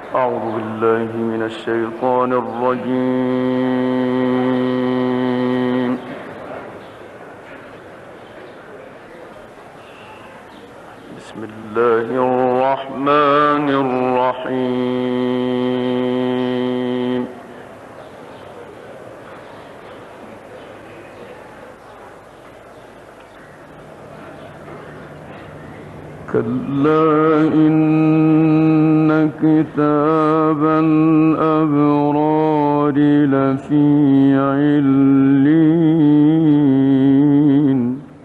أعوذ بالله من الشيطان الرجيم. بسم الله الرحمن الرحيم. كلا إن كتاب الأبرار لفي علين.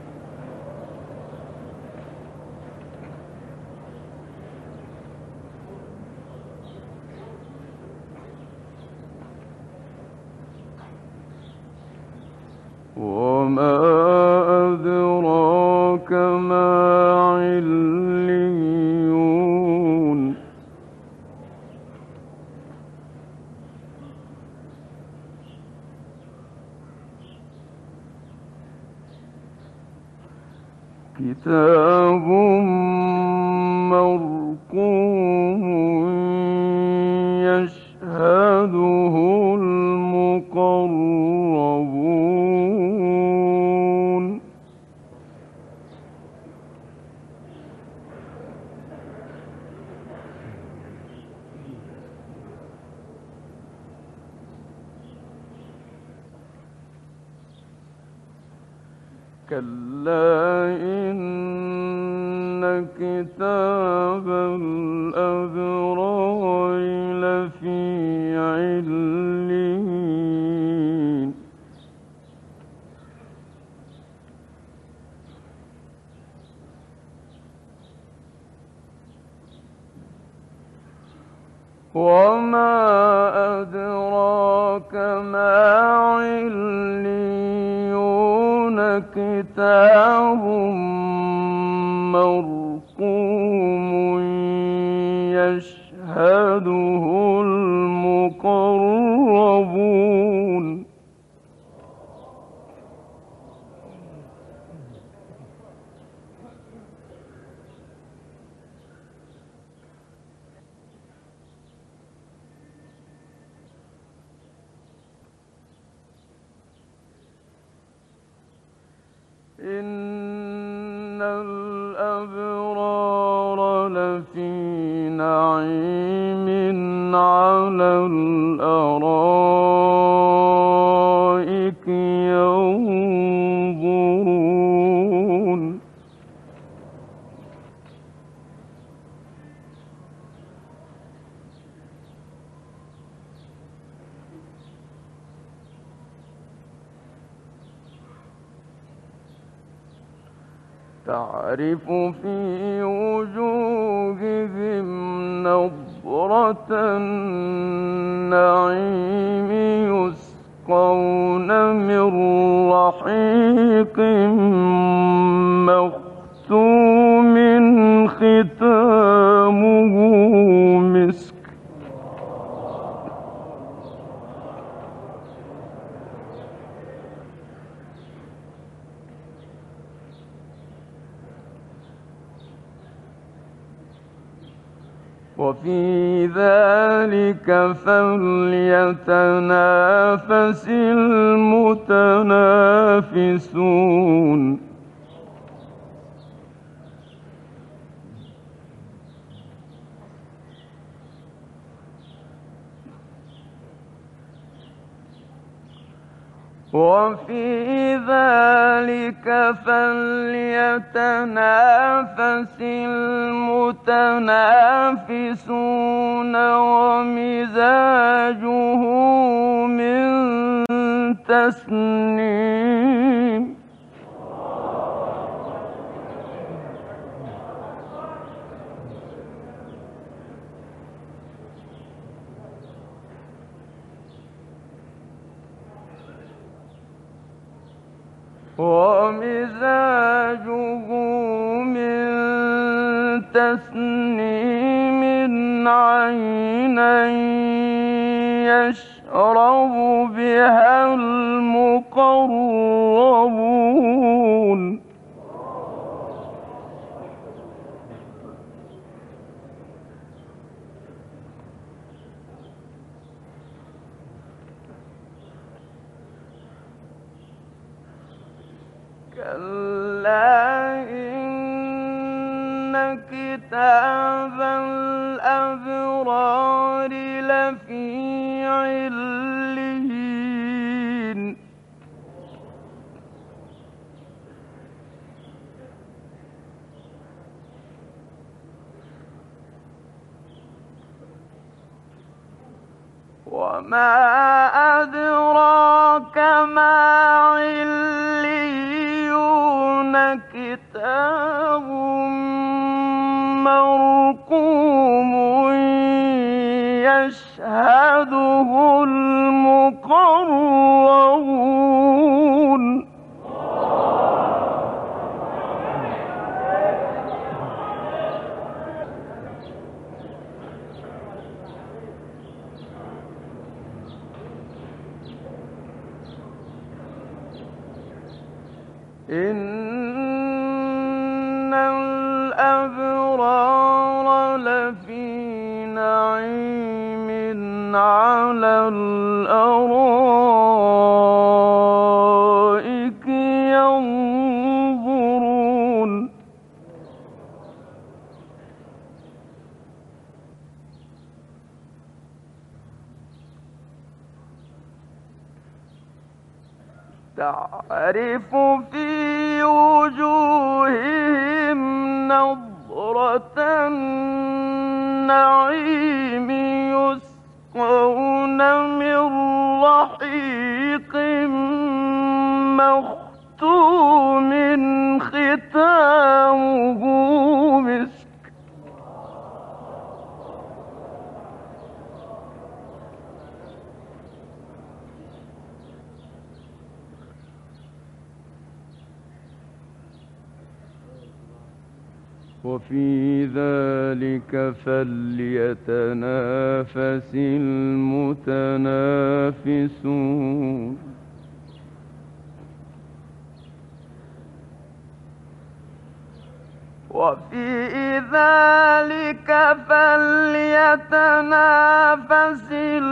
وما أدراك ما عليون. كتاب مرقوم يشهده المقربون. كلا إن كتاب الأبرار لفي علين. وما أدراك ما عليون. كتاب مرقوم يشهده المقربون. إن الأبرار لفي نعيم على الأرائك ينظرون. تعرف في وجوههم نضرة النعيم يسقون من رحيق مختوم ختامه مسك. وفي ذلك فليتنافس المتنافسون. وفي ذلك فليتنافس المتنافسون. ومزاجه من تسنيم. ومزاجه من تسنيم. عينا يشرب بها المقربون. كلا إن كتاب الأبرار لفي عليين وما أدراك ما عليون كتاب مرقوم يشهده المقربون إن الأبرار لفي نعيم على الأرائك ينظرون تعرف في وجوههم نضرة النعيم يسقون من رحيق مختوم ختامه مسك وفي ذلك فليتنافس المتنافسون وفي ذلك فليتنافس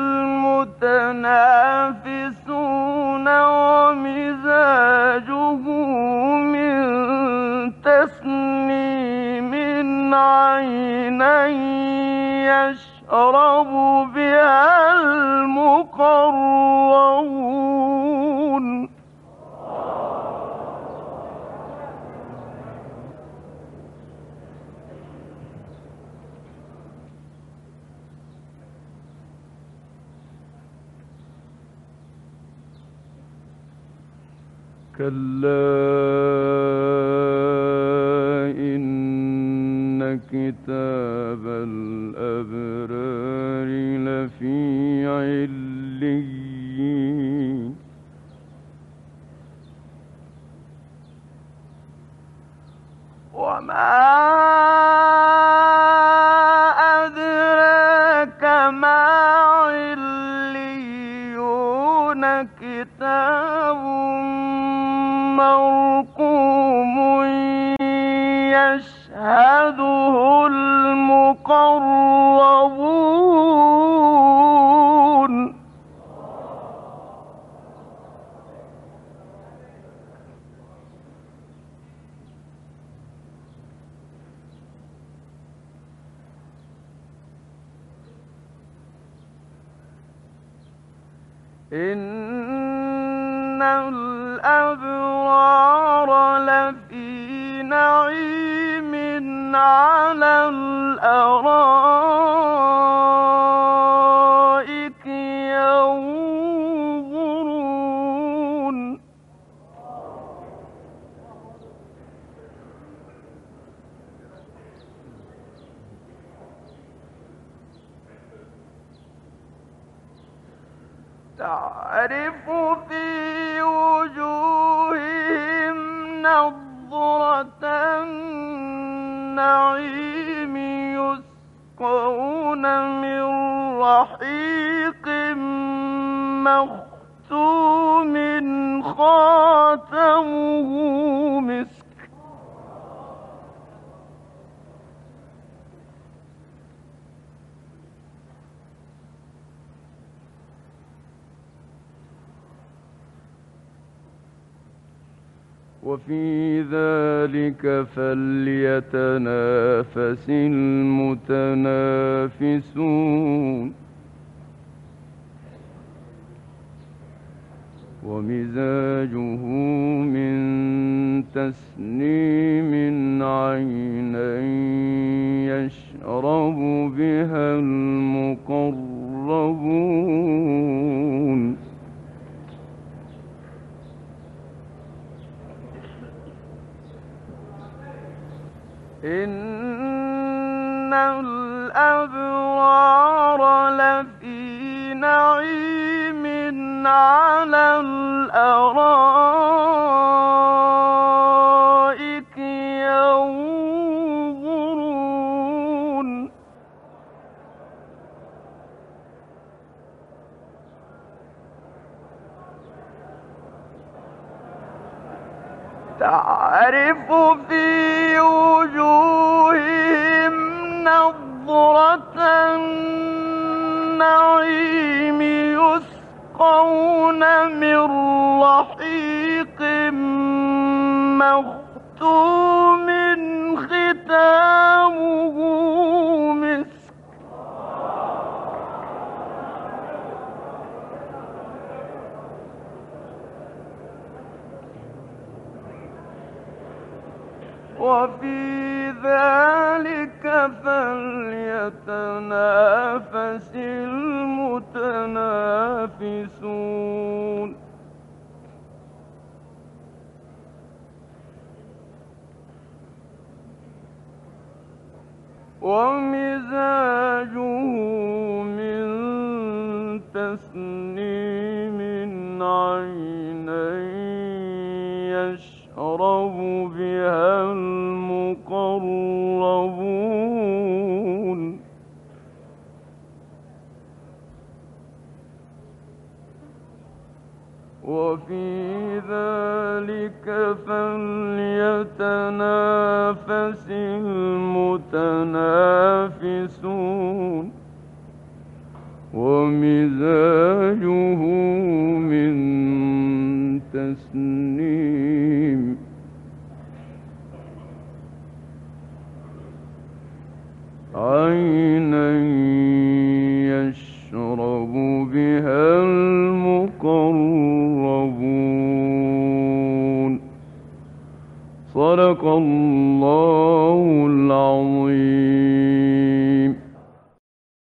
المتنافسون ومزاجه من تسنيم عينا يشرب بها المقربون كلا إن كتاب الأبرار لفي عليين وما أدراك ما عليون كتاب مرقوم يشهده المقربون إن الأبرار لفي نعيم على الأرائك ينظرون تعرف في وجوههم نضرة النعيم يسقون من رحيق مختوم خاتمه مسك وفي ذلك فليتنافس المتنافسون ومزاجه من تسنيم عينا يشرب بها المقربون إن الأبرار لفي نعيم على الأرائك ينظرون تعرف في وجوههم نضرة النعيم يسقون من رحيق مختوم ختامه مسك وفي ذلك فليتنافس المتنافسون ومزاجه من تسنيم عينا يشرب بها المقربون وفي ذلك فليتنافس المتنافسون ومزاجه